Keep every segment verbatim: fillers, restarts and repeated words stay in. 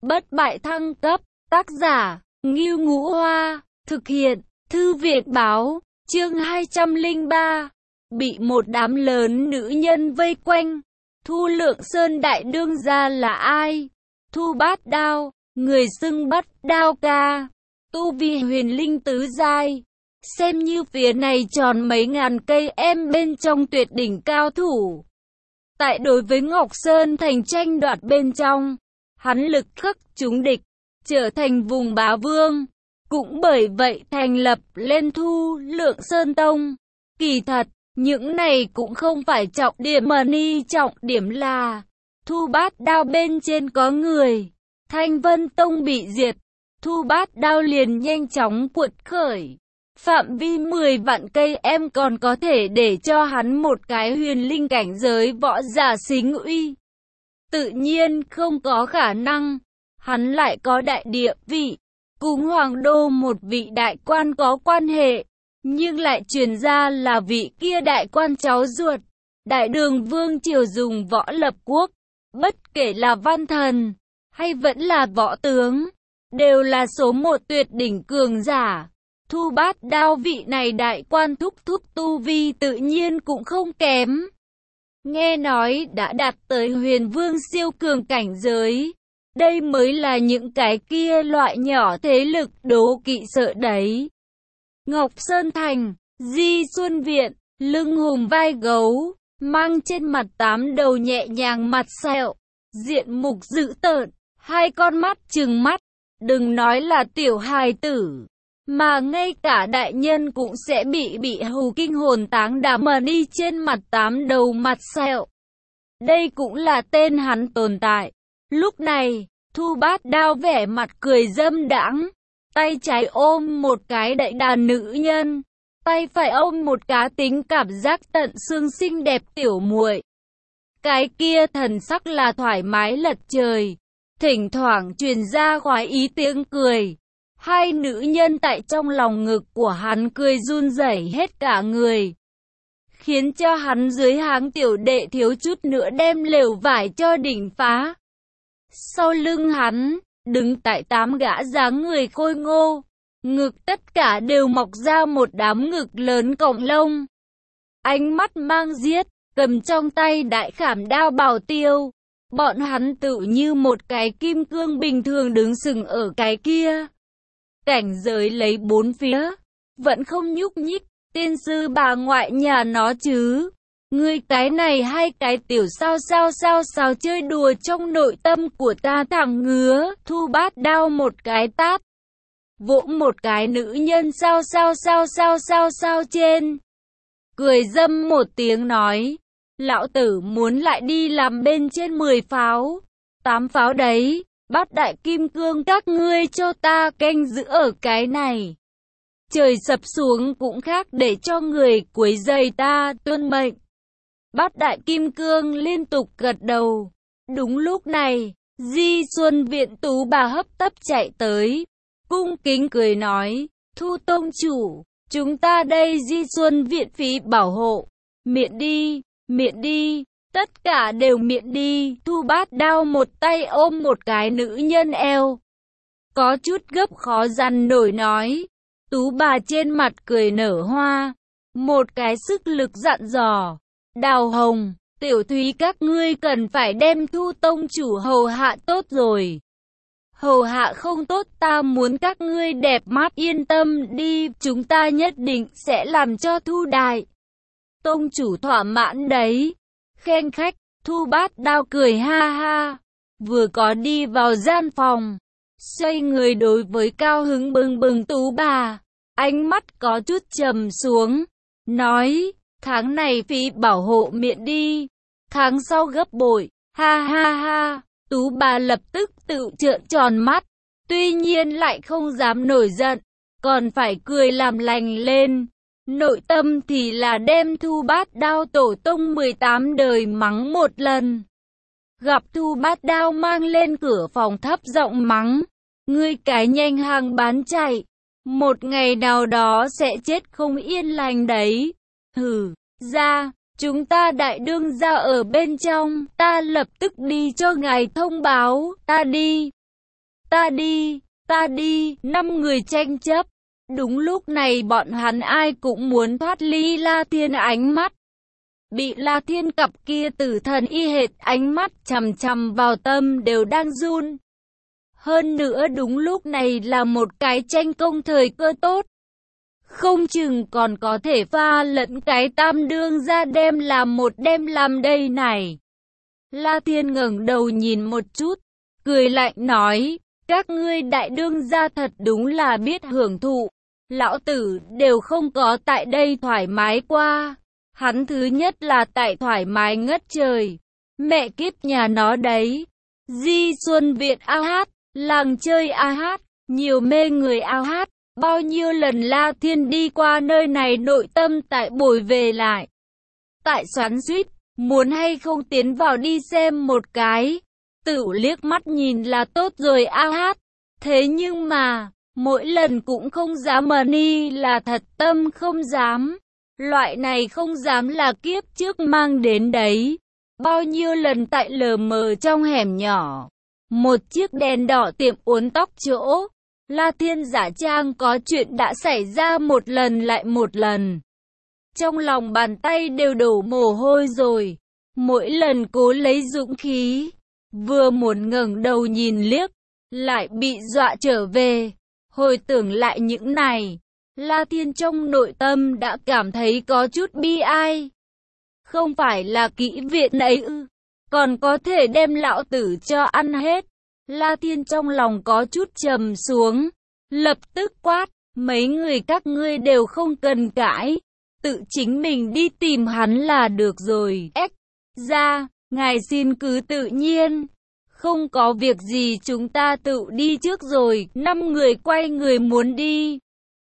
bất bại thăng cấp, tác giả, Ngưu Ngũ Hoa, thực hiện, Thư viện báo, chương hai trăm lẻ ba, bị một đám lớn nữ nhân vây quanh. Thu Lượng Sơn đại đương gia là ai? Thu Bát Đao, người xưng Bát Đao ca, tu vi huyền linh tứ giai. Xem như phía này tròn mấy ngàn cây em bên trong tuyệt đỉnh cao thủ. Tại đối với Ngọc Sơn thành tranh đoạt bên trong, hắn lực khắc chúng địch, trở thành vùng bá vương. Cũng bởi vậy thành lập lên Thu Lượng Sơn Tông. Kỳ thật, những này cũng không phải trọng điểm mà ni trọng điểm là Thu Bát Đao bên trên có người. Thanh Vân Tông bị diệt, Thu Bát Đao liền nhanh chóng cuột khởi. Phạm vi mười vạn cây em còn có thể để cho hắn một cái huyền linh cảnh giới võ giả xính uy. Tự nhiên không có khả năng, hắn lại có đại địa vị, cùng hoàng đô một vị đại quan có quan hệ, nhưng lại truyền ra là vị kia đại quan cháu ruột. Đại đường vương triều dùng võ lập quốc, bất kể là văn thần, hay vẫn là võ tướng, đều là số một tuyệt đỉnh cường giả. Thu Bát Đao vị này đại quan thúc thúc tu vi tự nhiên cũng không kém. Nghe nói đã đạt tới huyền vương siêu cường cảnh giới. Đây mới là những cái kia loại nhỏ thế lực đố kỵ sợ đấy. Ngọc Sơn Thành, Di Xuân Viện, lưng hùm vai gấu, mang trên mặt tám đầu nhẹ nhàng mặt sẹo, diện mục dữ tợn, hai con mắt trừng mắt, đừng nói là tiểu hài tử, mà ngay cả đại nhân cũng sẽ bị bị hù kinh hồn táng đảm mà đi trên mặt tám đầu mặt sẹo. Đây cũng là tên hắn tồn tại. Lúc này, Thu Bát Đao vẻ mặt cười dâm đãng, tay trái ôm một cái đậy đàn nữ nhân, tay phải ôm một cá tính cảm giác tận xương xinh đẹp tiểu muội. Cái kia thần sắc là thoải mái lật trời, thỉnh thoảng truyền ra khoái ý tiếng cười. Hai nữ nhân tại trong lòng ngực của hắn cười run rẩy hết cả người, khiến cho hắn dưới háng tiểu đệ thiếu chút nữa đem lều vải cho đỉnh phá. Sau lưng hắn, đứng tại tám gã dáng người khôi ngô, ngực tất cả đều mọc ra một đám ngực lớn cọng lông. Ánh mắt mang giết, cầm trong tay đại khảm đao bảo tiêu. Bọn hắn tự như một cái kim cương bình thường đứng sừng ở cái kia. Cảnh giới lấy bốn phía, vẫn không nhúc nhích, tiên sư bà ngoại nhà nó chứ. Ngươi cái này hai cái tiểu sao sao sao sao chơi đùa trong nội tâm của ta thẳng ngứa. Thu Bát Đao một cái tát, vỗ một cái nữ nhân sao sao sao sao sao sao trên. Cười dâm một tiếng nói, lão tử muốn lại đi làm bên trên mười pháo, tám pháo đấy. Bát đại kim cương các ngươi cho ta canh giữ ở cái này. Trời sập xuống cũng khác để cho người quấy rầy ta, tuân mệnh. Bát đại kim cương liên tục gật đầu. Đúng lúc này, Di Xuân Viện tú bà hấp tấp chạy tới, cung kính cười nói, Thu tông chủ, chúng ta đây Di Xuân Viện phí bảo hộ. Miễn đi, miễn đi. Tất cả đều miễn đi. Thu Bát Đao một tay ôm một cái nữ nhân eo, có chút gấp khó dằn nổi nói. Tú bà trên mặt cười nở hoa, một cái sức lực dặn dò, Đào Hồng, Tiểu Thúy các ngươi cần phải đem Thu tông chủ hầu hạ tốt rồi. Hầu hạ không tốt ta muốn các ngươi đẹp mắt, yên tâm đi, chúng ta nhất định sẽ làm cho Thu đại tông chủ thỏa mãn đấy. Khen khách, Thu Bát Đao cười ha ha, vừa có đi vào gian phòng, xoay người đối với cao hứng bừng bừng tú bà, ánh mắt có chút trầm xuống, nói, tháng này phí bảo hộ miễn đi, tháng sau gấp bội, ha ha ha. Tú bà lập tức tự trợn tròn mắt, tuy nhiên lại không dám nổi giận, còn phải cười làm lành lên. Nội tâm thì là đem Thu Bát Đao tổ tông mười tám đời mắng một lần. Gặp Thu Bát Đao mang lên cửa phòng thấp giọng mắng, ngươi cái nhanh hàng bán chạy, một ngày nào đó sẽ chết không yên lành đấy. Hừ, ra, chúng ta đại đương gia ở bên trong, ta lập tức đi cho ngài thông báo, ta đi. ta đi, ta đi, năm người tranh chấp. Đúng lúc này bọn hắn ai cũng muốn thoát ly La Thiên ánh mắt. Bị La Thiên cặp kia tử thần y hệt ánh mắt chằm chằm vào tâm đều đang run. Hơn nữa đúng lúc này là một cái tranh công thời cơ tốt. Không chừng còn có thể pha lẫn cái tam đương ra đem làm một đem làm đây này. La Thiên ngẩng đầu nhìn một chút, cười lạnh nói, các ngươi đại đương gia thật đúng là biết hưởng thụ. Lão tử đều không có tại đây thoải mái qua. Hắn thứ nhất là tại thoải mái ngất trời. Mẹ kiếp nhà nó đấy. Di Xuân Viện ao hát, làng chơi ao hát, nhiều mê người ao hát. Bao nhiêu lần La Thiên đi qua nơi này nội tâm tại bồi về lại. Tại xoắn xuýt, muốn hay không tiến vào đi xem một cái. Tự liếc mắt nhìn là tốt rồi ao hát. Thế nhưng mà, mỗi lần cũng không dám mờ ni là thật tâm không dám. Loại này không dám là kiếp trước mang đến đấy. Bao nhiêu lần tại lờ mờ trong hẻm nhỏ. Một chiếc đèn đỏ tiệm uốn tóc chỗ. La Thiên giả trang có chuyện đã xảy ra một lần lại một lần. Trong lòng bàn tay đều đổ mồ hôi rồi. Mỗi lần cố lấy dũng khí. Vừa muốn ngẩng đầu nhìn liếc. Lại bị dọa trở về. Hồi tưởng lại những này. La Thiên trong nội tâm đã cảm thấy có chút bi ai. Không phải là kỹ viện ấy ư. Còn có thể đem lão tử cho ăn hết. La Thiên trong lòng có chút trầm xuống. Lập tức quát. Mấy người các ngươi đều không cần cãi. Tự chính mình đi tìm hắn là được rồi. Ếch ra. Ngài xin cứ tự nhiên. Không có việc gì chúng ta tự đi trước rồi. Năm người quay người muốn đi.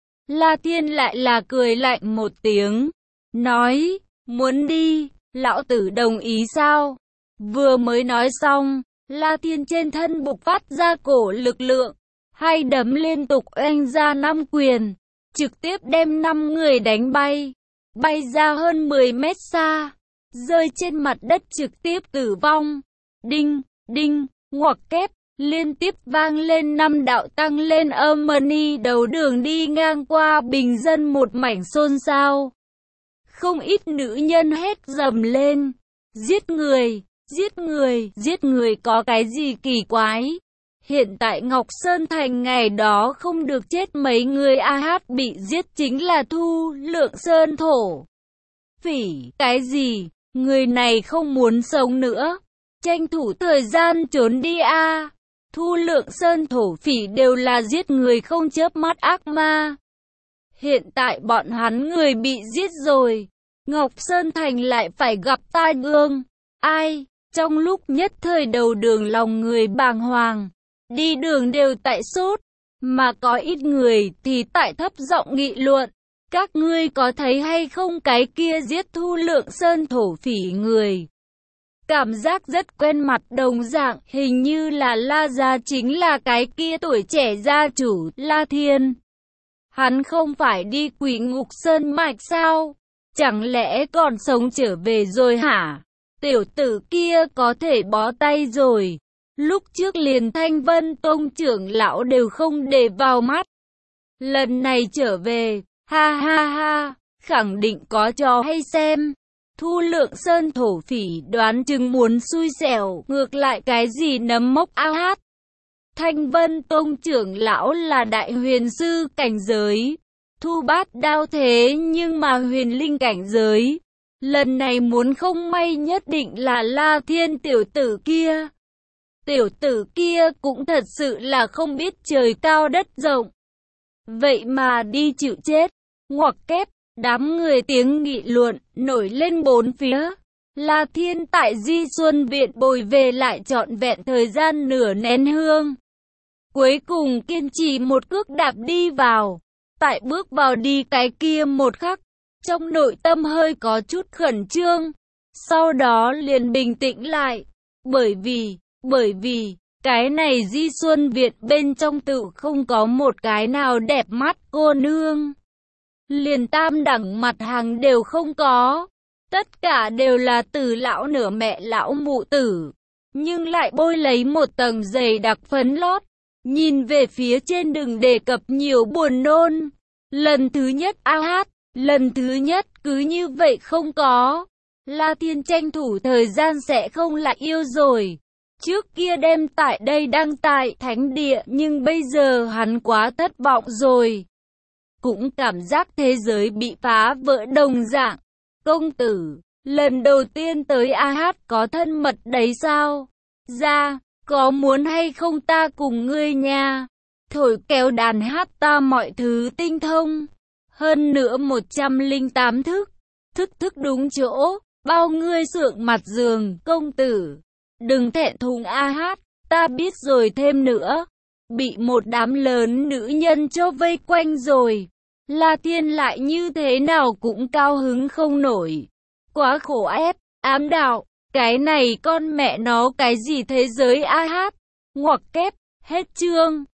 La Thiên lại là cười lạnh một tiếng. Nói. Muốn đi. Lão tử đồng ý sao? Vừa mới nói xong. La Thiên trên thân bộc phát ra cổ lực lượng. Hai đấm liên tục oanh ra năm quyền. Trực tiếp đem năm người đánh bay. Bay ra hơn mười mét xa. Rơi trên mặt đất trực tiếp tử vong. Đinh, đinh, ngoặc kép. Liên tiếp vang lên năm đạo tăng lên âm mani đầu đường đi ngang qua bình dân một mảnh xôn xao. Không ít nữ nhân hét dầm lên. Giết người, giết người, giết người có cái gì kỳ quái. Hiện tại Ngọc Sơn Thành ngày đó không được chết mấy người a hát bị giết chính là Thu Lượng Sơn thổ. Phỉ, cái gì, người này không muốn sống nữa. Tranh thủ thời gian trốn đi a. Thu Lượng Sơn thổ phỉ đều là giết người không chớp mắt ác ma. Hiện tại bọn hắn người bị giết rồi. Ngọc Sơn Thành lại phải gặp tai ương. Ai? Trong lúc nhất thời đầu đường lòng người bàng hoàng. Đi đường đều tại sốt. Mà có ít người thì tại thấp giọng nghị luận. Các ngươi có thấy hay không cái kia giết Thu Lượng Sơn thổ phỉ người? Cảm giác rất quen mặt đồng dạng, hình như là La Gia chính là cái kia tuổi trẻ gia chủ, La Thiên. Hắn không phải đi Quỷ Ngục Sơn mạch sao? Chẳng lẽ còn sống trở về rồi hả? Tiểu tử kia có thể bó tay rồi. Lúc trước liền Thanh Vân Tông trưởng lão đều không để vào mắt. Lần này trở về, ha ha ha, khẳng định có trò hay xem. Thu Lượng Sơn thổ phỉ đoán chừng muốn xui xẻo, ngược lại cái gì nấm mốc ao hát. Thanh Vân Tông trưởng lão là đại huyền sư cảnh giới. Thu Bát Đao thế nhưng mà huyền linh cảnh giới. Lần này muốn không may nhất định là La Thiên tiểu tử kia. Tiểu tử kia cũng thật sự là không biết trời cao đất rộng. Vậy mà đi chịu chết. Ngoặc kép, đám người tiếng nghị luận nổi lên bốn phía. La Thiên tại Di Xuân Viện bồi về lại trọn vẹn thời gian nửa nén hương. Cuối cùng kiên trì một cước đạp đi vào. Tại bước vào đi cái kia một khắc, trong nội tâm hơi có chút khẩn trương. Sau đó liền bình tĩnh lại. Bởi vì, bởi vì, cái này Di Xuân Viện bên trong tự không có một cái nào đẹp mắt cô nương. Liền tam đẳng mặt hàng đều không có. Tất cả đều là từ lão nửa mẹ lão mụ tử. Nhưng lại bôi lấy một tầng dày đặc phấn lót. Nhìn về phía trên đừng đề cập nhiều buồn nôn. Lần thứ nhất a hát, lần thứ nhất cứ như vậy không có. La Thiên tranh thủ thời gian sẽ không lại yêu rồi. Trước kia đem tại đây đăng tại thánh địa nhưng bây giờ hắn quá thất vọng rồi. Cũng cảm giác thế giới bị phá vỡ đồng dạng. Công tử, lần đầu tiên tới a hát có thân mật đấy sao? Ra, có muốn hay không ta cùng ngươi nha? Thổi kéo đàn hát ta mọi thứ tinh thông. Hơn nữa một trăm lẻ tám thức. Thức thức đúng chỗ, bao ngươi sượng mặt giường, công tử. Đừng thẹn thùng a hát, ta biết rồi thêm nữa. Bị một đám lớn nữ nhân cho vây quanh rồi. La Thiên lại như thế nào cũng cao hứng không nổi. Quá khổ ép, ám đạo, cái này con mẹ nó cái gì thế giới a hát. Ngoặc kép, hết chương.